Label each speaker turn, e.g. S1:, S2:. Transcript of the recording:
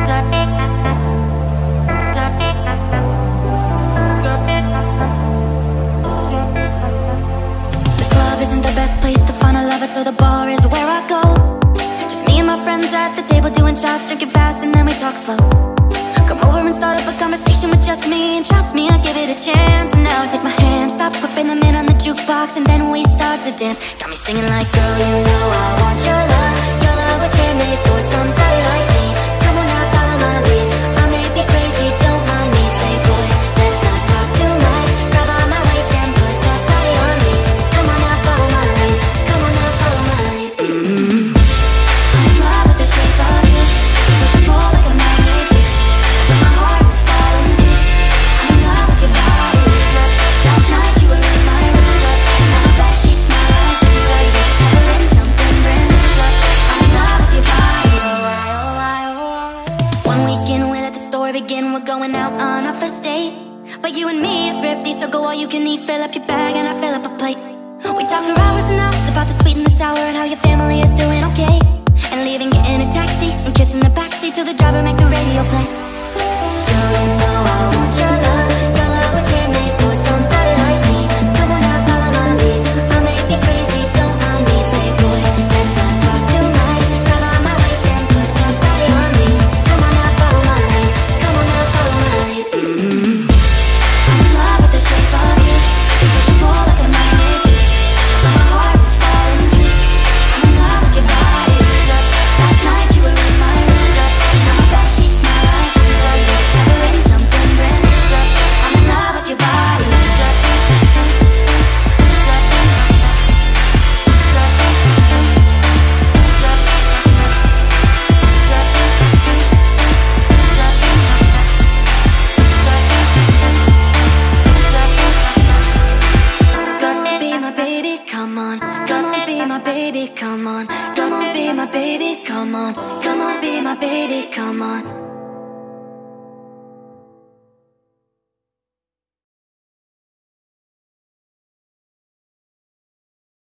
S1: So the bar is where I go. Just me and my friends at the table doing shots, drinking fast and then we talk slow. Come over and start up a conversation with just me, and trust me, I'll give it a chance. And now take my hand, stop, putting them in on the jukebox, and then we start to dance. Got me singing like, girl, you know I want your love. Your love was handmade for somebody like me. Come on now, follow my lead. I may be crazy, don't mind me. Say, boy, let's not talk too much. Grab on my waist and put that body on me. Come on now, follow my lead. Come on now, follow my lead. I'm in love with the shape of you. Push and pull like a magnet. My heart is falling too. I'm in love with your body. Last night you were in my room. Now my bed sheets smell like you. Never in something brand new. I'm in love with your body. One weekend we'll let the story begin. We're going out on our first date, but you and me are thrifty, so go all you can eat. Fill up your bag and I fill up a plate. We talk for hours and hours about the sweet and the sour, and how your family is doing okay. And leaving, getting a taxi, and kissing the backseat till the driver make the radio play. Girl, you know I want your love. Your love was handmade for somebody like me. Come on now, follow my lead. I may be crazy, don't mind me. Say, boy, let's not talk too much. Grab on my waist and put that body on me. Come on now, follow my lead. Come on now, follow my lead. I'm in love with the shape of you. Push and pull like a magnet. My heart is falling too. I'm in love with your body. Last night you were in my room. Now my bed sheets smell like you. Never in something brand new. I'm in love with your body. Come on, be my baby, come on. Come on, be my baby, come on. Come on, be my baby, come on. Come on, be my baby, come on.